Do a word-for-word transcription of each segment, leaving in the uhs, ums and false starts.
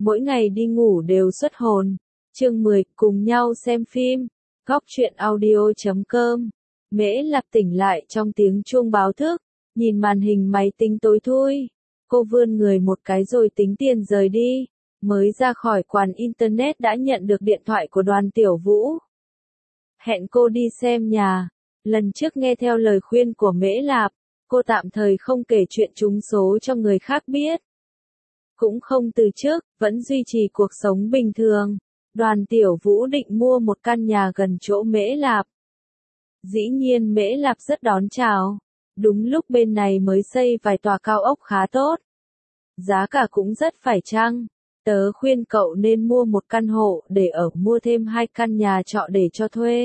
mỗi ngày đi ngủ đều xuất hồn. Chương mười, cùng nhau xem phim. Góc truyện audio chấm com. Mễ Lạp tỉnh lại trong tiếng chuông báo thức, nhìn màn hình máy tính tối thui. Cô vươn người một cái rồi tính tiền rời đi. Mới ra khỏi quán internet đã nhận được điện thoại của Đoàn Tiểu Vũ. Hẹn cô đi xem nhà. Lần trước nghe theo lời khuyên của Mễ Lạp, cô tạm thời không kể chuyện trúng số cho người khác biết. Cũng không từ chức, vẫn duy trì cuộc sống bình thường. Đoàn Tiểu Vũ định mua một căn nhà gần chỗ Mễ Lạp. Dĩ nhiên Mễ Lạp rất đón chào. Đúng lúc bên này mới xây vài tòa cao ốc khá tốt. Giá cả cũng rất phải chăng. Tớ khuyên cậu nên mua một căn hộ để ở, mua thêm hai căn nhà trọ để cho thuê.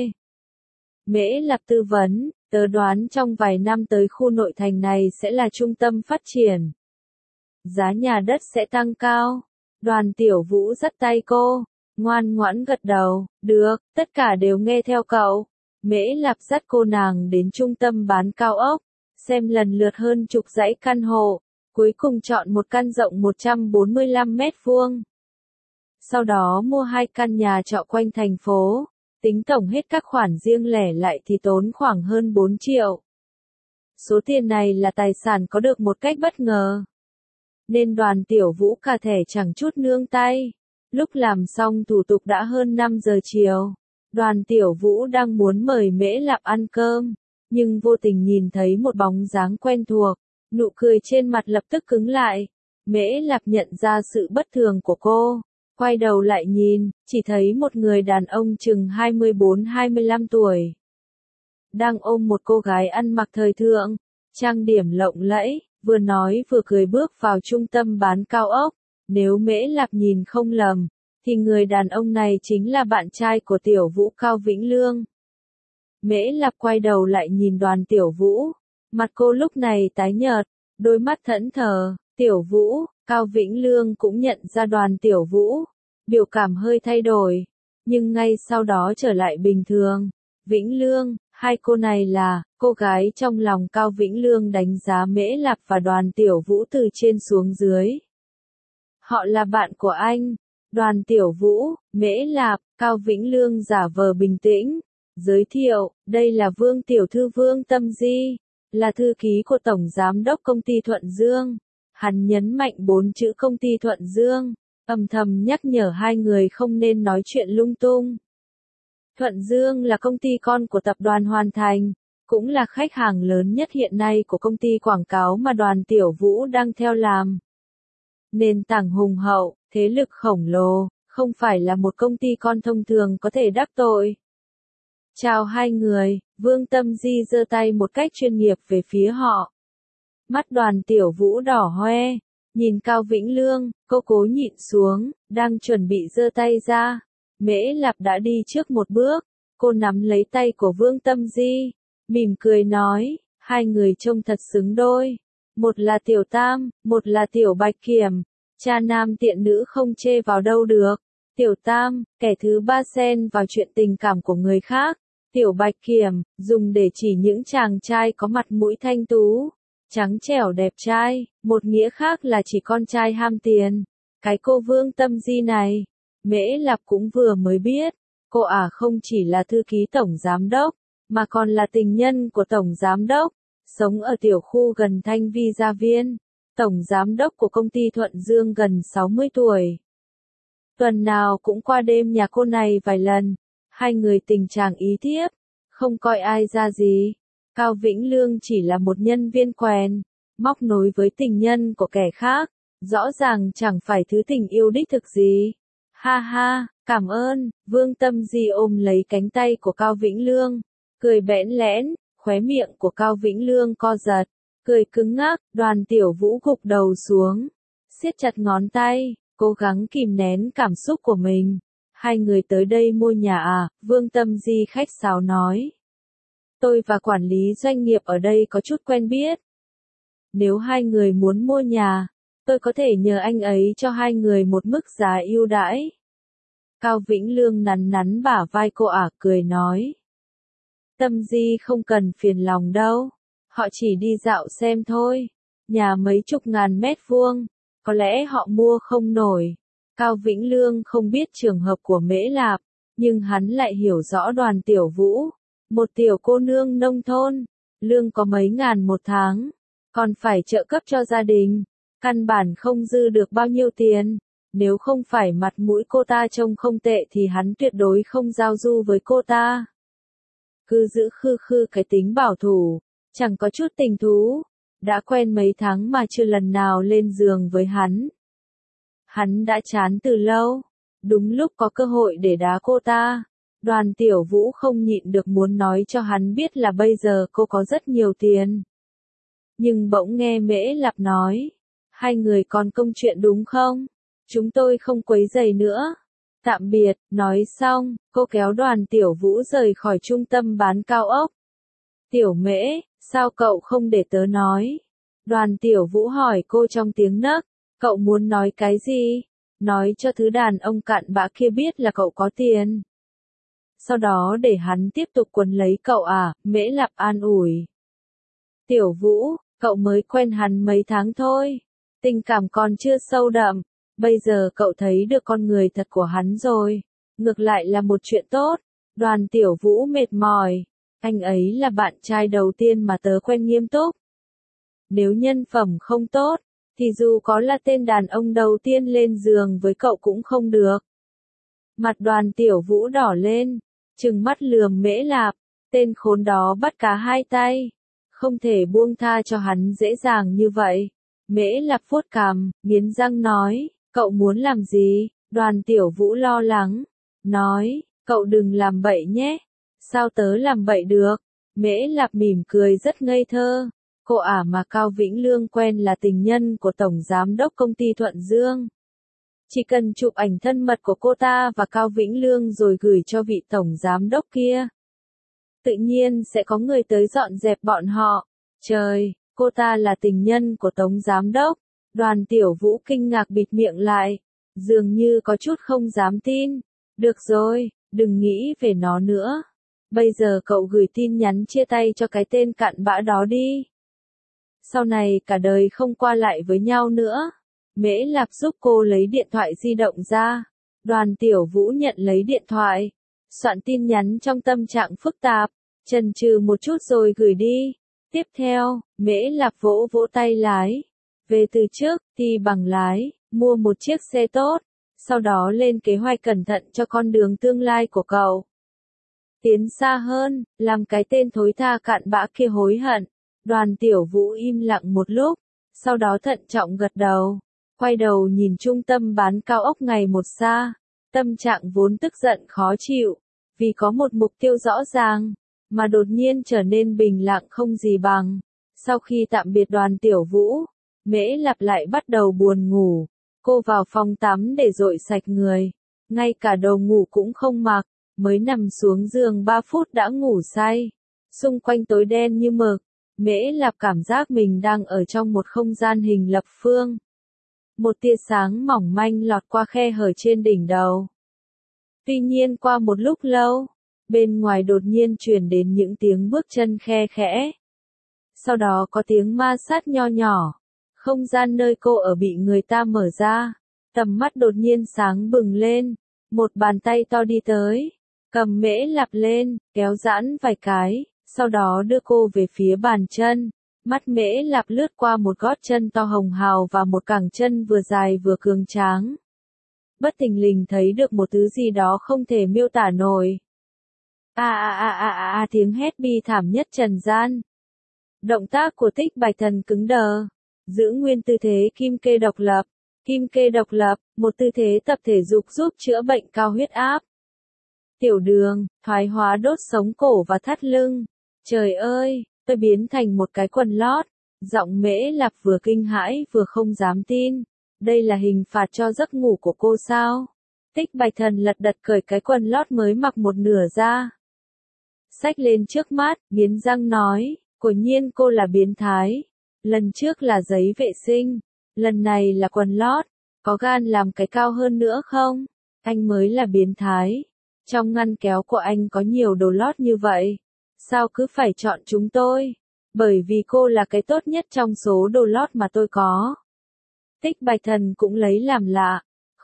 Mễ Lạp tư vấn, tớ đoán trong vài năm tới khu nội thành này sẽ là trung tâm phát triển. Giá nhà đất sẽ tăng cao. Đoàn Tiểu Vũ dắt tay cô, ngoan ngoãn gật đầu, được, tất cả đều nghe theo cậu. Mễ Lạp dắt cô nàng đến trung tâm bán cao ốc, xem lần lượt hơn chục dãy căn hộ, cuối cùng chọn một căn rộng một trăm bốn mươi lăm mét vuông. Sau đó mua hai căn nhà trọ quanh thành phố, tính tổng hết các khoản riêng lẻ lại thì tốn khoảng hơn bốn triệu. Số tiền này là tài sản có được một cách bất ngờ. Nên Đoàn Tiểu Vũ cả thẻ chẳng chút nương tay. Lúc làm xong thủ tục đã hơn năm giờ chiều. Đoàn Tiểu Vũ đang muốn mời Mễ Lạp ăn cơm, nhưng vô tình nhìn thấy một bóng dáng quen thuộc, nụ cười trên mặt lập tức cứng lại. Mễ Lạp nhận ra sự bất thường của cô, quay đầu lại nhìn, chỉ thấy một người đàn ông chừng hai mươi bốn hai mươi lăm tuổi. Đang ôm một cô gái ăn mặc thời thượng, trang điểm lộng lẫy, vừa nói vừa cười bước vào trung tâm bán cao ốc. Nếu Mễ Lạp nhìn không lầm, thì người đàn ông này chính là bạn trai của Tiểu Vũ, Cao Vĩnh Lương. Mễ Lạp quay đầu lại nhìn Đoàn Tiểu Vũ, mặt cô lúc này tái nhợt, đôi mắt thẫn thờ. Tiểu Vũ, Cao Vĩnh Lương cũng nhận ra Đoàn Tiểu Vũ, biểu cảm hơi thay đổi, nhưng ngay sau đó trở lại bình thường. Vĩnh Lương, hai cô này là cô gái trong lòng Cao Vĩnh Lương đánh giá Mễ Lạp và Đoàn Tiểu Vũ từ trên xuống dưới. Họ là bạn của anh. Đoàn Tiểu Vũ, Mễ Lạp, Cao Vĩnh Lương giả vờ bình tĩnh, giới thiệu, đây là Vương Tiểu Thư Vương Tâm Di, là thư ký của Tổng Giám đốc Công ty Thuận Dương. Hắn nhấn mạnh bốn chữ Công ty Thuận Dương, âm thầm nhắc nhở hai người không nên nói chuyện lung tung. Thuận Dương là công ty con của tập đoàn Hoàn Thành, cũng là khách hàng lớn nhất hiện nay của công ty quảng cáo mà Đoàn Tiểu Vũ đang theo làm. Nền tảng hùng hậu, thế lực khổng lồ, không phải là một công ty con thông thường có thể đắc tội. Chào hai người, Vương Tâm Di giơ tay một cách chuyên nghiệp về phía họ. Mắt Đoàn Tiểu Vũ đỏ hoe, nhìn Cao Vĩnh Lương, cô cố nhịn xuống, đang chuẩn bị giơ tay ra. Mễ Lạp đã đi trước một bước, cô nắm lấy tay của Vương Tâm Di, mỉm cười nói, hai người trông thật xứng đôi. Một là Tiểu Tam, một là Tiểu Bạch Kiểm, cha nam tiện nữ không chê vào đâu được. Tiểu Tam, kẻ thứ ba xen vào chuyện tình cảm của người khác. Tiểu Bạch Kiểm, dùng để chỉ những chàng trai có mặt mũi thanh tú, trắng trẻo đẹp trai, một nghĩa khác là chỉ con trai ham tiền. Cái cô Vương Tâm Di này, Mễ Lạp cũng vừa mới biết, cô ả à không chỉ là thư ký tổng giám đốc, mà còn là tình nhân của tổng giám đốc, sống ở tiểu khu gần Thanh Vi Gia Viên. Tổng giám đốc của công ty Thuận Dương gần sáu mươi tuổi. Tuần nào cũng qua đêm nhà cô này vài lần, hai người tình chàng ý thiếp, không coi ai ra gì. Cao Vĩnh Lương chỉ là một nhân viên quèn, móc nối với tình nhân của kẻ khác, rõ ràng chẳng phải thứ tình yêu đích thực gì. Ha ha, cảm ơn. Vương Tâm Di ôm lấy cánh tay của Cao Vĩnh Lương, cười bẽn lẽn, khóe miệng của Cao Vĩnh Lương co giật, cười cứng ngắc. Đoàn Tiểu Vũ gục đầu xuống, siết chặt ngón tay, cố gắng kìm nén cảm xúc của mình. Hai người tới đây mua nhà à? Vương Tâm Di khách sáo nói. Tôi và quản lý doanh nghiệp ở đây có chút quen biết. Nếu hai người muốn mua nhà, tôi có thể nhờ anh ấy cho hai người một mức giá ưu đãi. Cao Vĩnh Lương nắn nắn bả vai cô ả, cười nói. Tâm Di không cần phiền lòng đâu, họ chỉ đi dạo xem thôi. Nhà mấy chục ngàn mét vuông, có lẽ họ mua không nổi. Cao Vĩnh Lương không biết trường hợp của Mễ Lạp, nhưng hắn lại hiểu rõ Đoàn Tiểu Vũ, một tiểu cô nương nông thôn, lương có mấy ngàn một tháng, còn phải trợ cấp cho gia đình, căn bản không dư được bao nhiêu tiền. Nếu không phải mặt mũi cô ta trông không tệ thì hắn tuyệt đối không giao du với cô ta. Cứ giữ khư khư cái tính bảo thủ, chẳng có chút tình thú, đã quen mấy tháng mà chưa lần nào lên giường với hắn. Hắn đã chán từ lâu, đúng lúc có cơ hội để đá cô ta. Đoàn Tiểu Vũ không nhịn được muốn nói cho hắn biết là bây giờ cô có rất nhiều tiền. Nhưng bỗng nghe Mễ Lạp nói, hai người còn công chuyện đúng không? Chúng tôi không quấy rầy nữa. Tạm biệt, nói xong, cô kéo Đoàn Tiểu Vũ rời khỏi trung tâm bán cao ốc. Tiểu Mễ, sao cậu không để tớ nói? Đoàn Tiểu Vũ hỏi cô trong tiếng nấc, cậu muốn nói cái gì? Nói cho thứ đàn ông cặn bã kia biết là cậu có tiền. Sau đó để hắn tiếp tục quấn lấy cậu à? Mễ Lạp an ủi. Tiểu Vũ, cậu mới quen hắn mấy tháng thôi, tình cảm còn chưa sâu đậm. Bây giờ cậu thấy được con người thật của hắn rồi, ngược lại là một chuyện tốt. Đoàn Tiểu Vũ mệt mỏi, anh ấy là bạn trai đầu tiên mà tớ quen nghiêm túc. Nếu nhân phẩm không tốt, thì dù có là tên đàn ông đầu tiên lên giường với cậu cũng không được. Mặt Đoàn Tiểu Vũ đỏ lên, trừng mắt lườm Mễ Lạp, tên khốn đó bắt cá hai tay, không thể buông tha cho hắn dễ dàng như vậy. Mễ Lạp vuốt cằm, nghiến răng nói, cậu muốn làm gì? Đoàn Tiểu Vũ lo lắng, nói, cậu đừng làm bậy nhé. Sao tớ làm bậy được? Mễ Lạp mỉm cười rất ngây thơ. Cô ả mà Cao Vĩnh Lương quen là tình nhân của Tổng Giám đốc công ty Thuận Dương. Chỉ cần chụp ảnh thân mật của cô ta và Cao Vĩnh Lương rồi gửi cho vị Tổng Giám đốc kia. Tự nhiên sẽ có người tới dọn dẹp bọn họ. Trời, cô ta là tình nhân của Tổng Giám đốc. Đoàn Tiểu Vũ kinh ngạc bịt miệng lại, dường như có chút không dám tin. Được rồi, đừng nghĩ về nó nữa. Bây giờ cậu gửi tin nhắn chia tay cho cái tên cặn bã đó đi. Sau này cả đời không qua lại với nhau nữa. Mễ Lạp giúp cô lấy điện thoại di động ra. Đoàn Tiểu Vũ nhận lấy điện thoại, soạn tin nhắn trong tâm trạng phức tạp, chần chừ một chút rồi gửi đi. Tiếp theo, Mễ Lạp vỗ vỗ tay lái. Về từ trước, thì bằng lái, mua một chiếc xe tốt, sau đó lên kế hoạch cẩn thận cho con đường tương lai của cậu. Tiến xa hơn, làm cái tên thối tha cặn bã kia hối hận. Đoàn Tiểu Vũ im lặng một lúc, sau đó thận trọng gật đầu, quay đầu nhìn trung tâm bán cao ốc ngày một xa, tâm trạng vốn tức giận khó chịu, vì có một mục tiêu rõ ràng, mà đột nhiên trở nên bình lặng không gì bằng. Sau khi tạm biệt Đoàn Tiểu Vũ, Mễ Lạp lại bắt đầu buồn ngủ, cô vào phòng tắm để dội sạch người, ngay cả đồ ngủ cũng không mặc, mới nằm xuống giường ba phút đã ngủ say. Xung quanh tối đen như mực, Mễ Lạp cảm giác mình đang ở trong một không gian hình lập phương. Một tia sáng mỏng manh lọt qua khe hở trên đỉnh đầu. Tuy nhiên qua một lúc lâu, bên ngoài đột nhiên truyền đến những tiếng bước chân khe khẽ. Sau đó có tiếng ma sát nho nhỏ. Không gian nơi cô ở bị người ta mở ra. Tầm mắt đột nhiên sáng bừng lên. Một bàn tay to đi tới, cầm Mễ Lạp lên, kéo giãn vài cái, sau đó đưa cô về phía bàn chân. Mắt Mễ Lạp lướt qua một gót chân to hồng hào và một cẳng chân vừa dài vừa cường tráng. Bất thình lình thấy được một thứ gì đó không thể miêu tả nổi. A a a a a a tiếng hét bi thảm nhất trần gian. Động tác của Tích Bạch Thần cứng đờ, giữ nguyên tư thế kim kê độc lập. Kim kê độc lập, một tư thế tập thể dục giúp chữa bệnh cao huyết áp. Tiểu đường, thoái hóa đốt sống cổ và thắt lưng. Trời ơi, tôi biến thành một cái quần lót. Giọng Mễ Lạp vừa kinh hãi vừa không dám tin. Đây là hình phạt cho giấc ngủ của cô sao? Tích Bạch Thần lật đật cởi cái quần lót mới mặc một nửa ra. Xách lên trước mắt, nghiến răng nói, quả nhiên cô là biến thái. Lần trước là giấy vệ sinh, lần này là quần lót, có gan làm cái cao hơn nữa không? Anh mới là biến thái. Trong ngăn kéo của anh có nhiều đồ lót như vậy. Sao cứ phải chọn chúng tôi? Bởi vì cô là cái tốt nhất trong số đồ lót mà tôi có. Tích Bạch Thần cũng lấy làm lạ.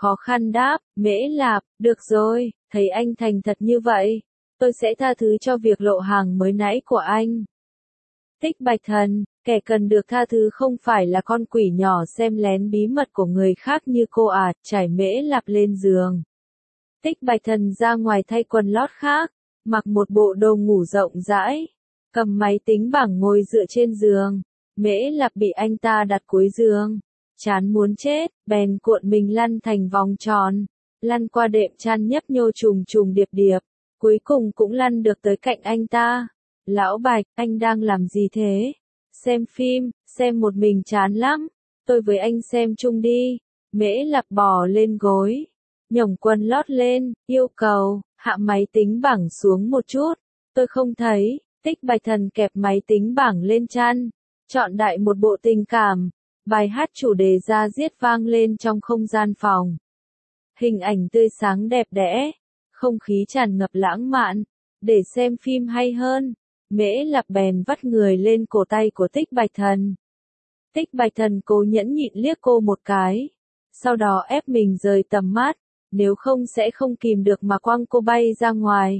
khó khăn đáp, Mễ Lạp, được rồi, thấy anh thành thật như vậy, tôi sẽ tha thứ cho việc lộ hàng mới nãy của anh. Tích Bạch Thần, kẻ cần được tha thứ không phải là con quỷ nhỏ xem lén bí mật của người khác như cô à, trải Mễ Lạp lên giường. Tích Bạch Thần ra ngoài thay quần lót khác, mặc một bộ đồ ngủ rộng rãi, cầm máy tính bảng ngồi dựa trên giường. Mễ Lạp bị anh ta đặt cuối giường, chán muốn chết, bèn cuộn mình lăn thành vòng tròn, lăn qua đệm chăn nhấp nhô trùng trùng điệp điệp, cuối cùng cũng lăn được tới cạnh anh ta. Lão Bạch, anh đang làm gì thế? Xem phim, xem một mình chán lắm, tôi với anh xem chung đi. Mễ Lạp bò lên gối, nhổng quần lót lên, yêu cầu, hạ máy tính bảng xuống một chút, tôi không thấy. Tích Bạch Thần kẹp máy tính bảng lên chăn, chọn đại một bộ tình cảm, bài hát chủ đề ra diết vang lên trong không gian phòng. Hình ảnh tươi sáng đẹp đẽ, không khí tràn ngập lãng mạn, để xem phim hay hơn. Mễ Lạp bèn vắt người lên cổ tay của Tích Bạch Thần. Tích Bạch Thần cố nhẫn nhịn liếc cô một cái, sau đó ép mình rời tầm mắt, nếu không sẽ không kìm được mà quăng cô bay ra ngoài.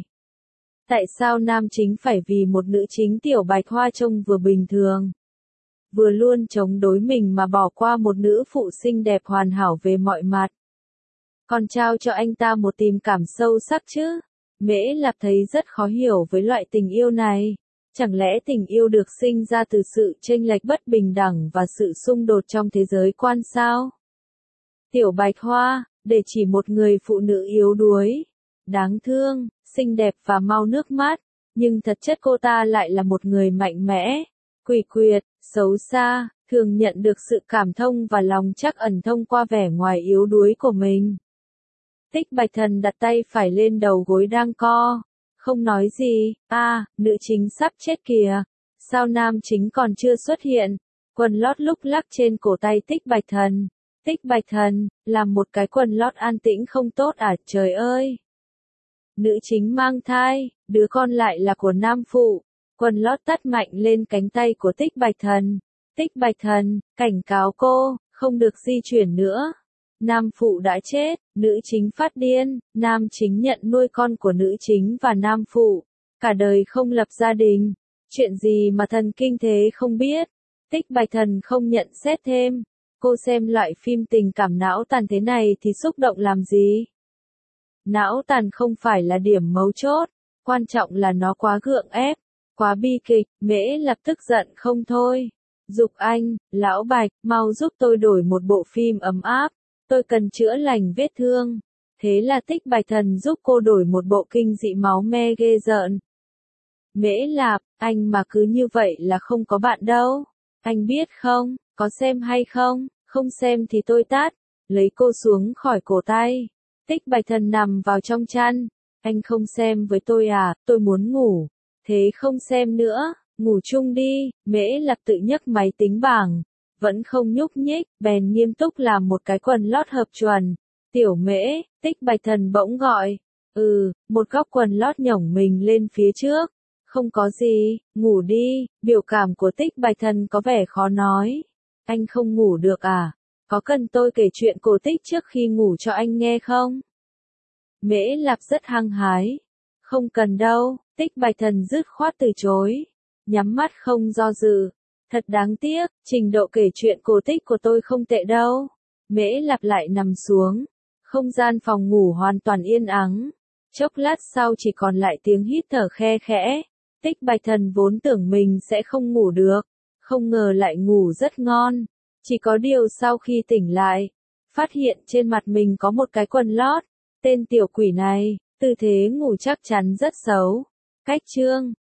Tại sao nam chính phải vì một nữ chính tiểu bạch hoa trông vừa bình thường, vừa luôn chống đối mình mà bỏ qua một nữ phụ xinh đẹp hoàn hảo về mọi mặt, còn trao cho anh ta một tình cảm sâu sắc chứ? Mễ Lạp thấy rất khó hiểu với loại tình yêu này. Chẳng lẽ tình yêu được sinh ra từ sự chênh lệch bất bình đẳng và sự xung đột trong thế giới quan sao? Tiểu Bạch Hoa, để chỉ một người phụ nữ yếu đuối, đáng thương, xinh đẹp và mau nước mắt, nhưng thật chất cô ta lại là một người mạnh mẽ, quỷ quyệt, xấu xa, thường nhận được sự cảm thông và lòng trắc ẩn thông qua vẻ ngoài yếu đuối của mình. Tích Bạch Thần đặt tay phải lên đầu gối đang co, không nói gì. A, à, nữ chính sắp chết kìa, sao nam chính còn chưa xuất hiện? Quần lót lúc lắc trên cổ tay Tích Bạch Thần. Tích Bạch Thần, làm một cái quần lót an tĩnh không tốt à, trời ơi. Nữ chính mang thai, đứa con lại là của nam phụ. Quần lót tát mạnh lên cánh tay của Tích Bạch Thần. Tích Bạch Thần, cảnh cáo cô, không được di chuyển nữa. Nam phụ đã chết, nữ chính phát điên, nam chính nhận nuôi con của nữ chính và nam phụ, cả đời không lập gia đình. Chuyện gì mà thần kinh thế không biết. Tích Bạch Thần không nhận xét thêm. Cô xem loại phim tình cảm não tàn thế này thì xúc động làm gì? Não tàn không phải là điểm mấu chốt, quan trọng là nó quá gượng ép, quá bi kịch. Mễ Lạp tức giận không thôi. Giục anh, lão Bạch, mau giúp tôi đổi một bộ phim ấm áp, tôi cần chữa lành vết thương. Thế là Tích Bạch Thần giúp cô đổi một bộ kinh dị máu me ghê rợn. Mễ Lạp, anh mà cứ như vậy là không có bạn đâu. Anh biết không, có xem hay không, không xem thì tôi tát. Lấy cô xuống khỏi cổ tay. Tích Bạch Thần nằm vào trong chăn. Anh không xem với tôi à, tôi muốn ngủ. Thế không xem nữa, ngủ chung đi. Mễ Lạp tự nhấc máy tính bảng, vẫn không nhúc nhích, bèn nghiêm túc làm một cái quần lót hợp chuẩn. Tiểu Mễ, Tích Bạch Thần bỗng gọi. Ừ, một góc quần lót nhổng mình lên phía trước. Không có gì, ngủ đi. Biểu cảm của Tích Bạch Thần có vẻ khó nói. Anh không ngủ được à? Có cần tôi kể chuyện cổ tích trước khi ngủ cho anh nghe không? Mễ Lạp rất hăng hái. Không cần đâu. Tích Bạch Thần dứt khoát từ chối. Nhắm mắt không do dự. Thật đáng tiếc, trình độ kể chuyện cổ tích của tôi không tệ đâu. Mễ Lạp lại nằm xuống. Không gian phòng ngủ hoàn toàn yên ắng. Chốc lát sau chỉ còn lại tiếng hít thở khe khẽ. Tích Bạch Thần vốn tưởng mình sẽ không ngủ được. Không ngờ lại ngủ rất ngon. Chỉ có điều sau khi tỉnh lại, phát hiện trên mặt mình có một cái quần lót. Tên tiểu quỷ này, tư thế ngủ chắc chắn rất xấu. Cách chương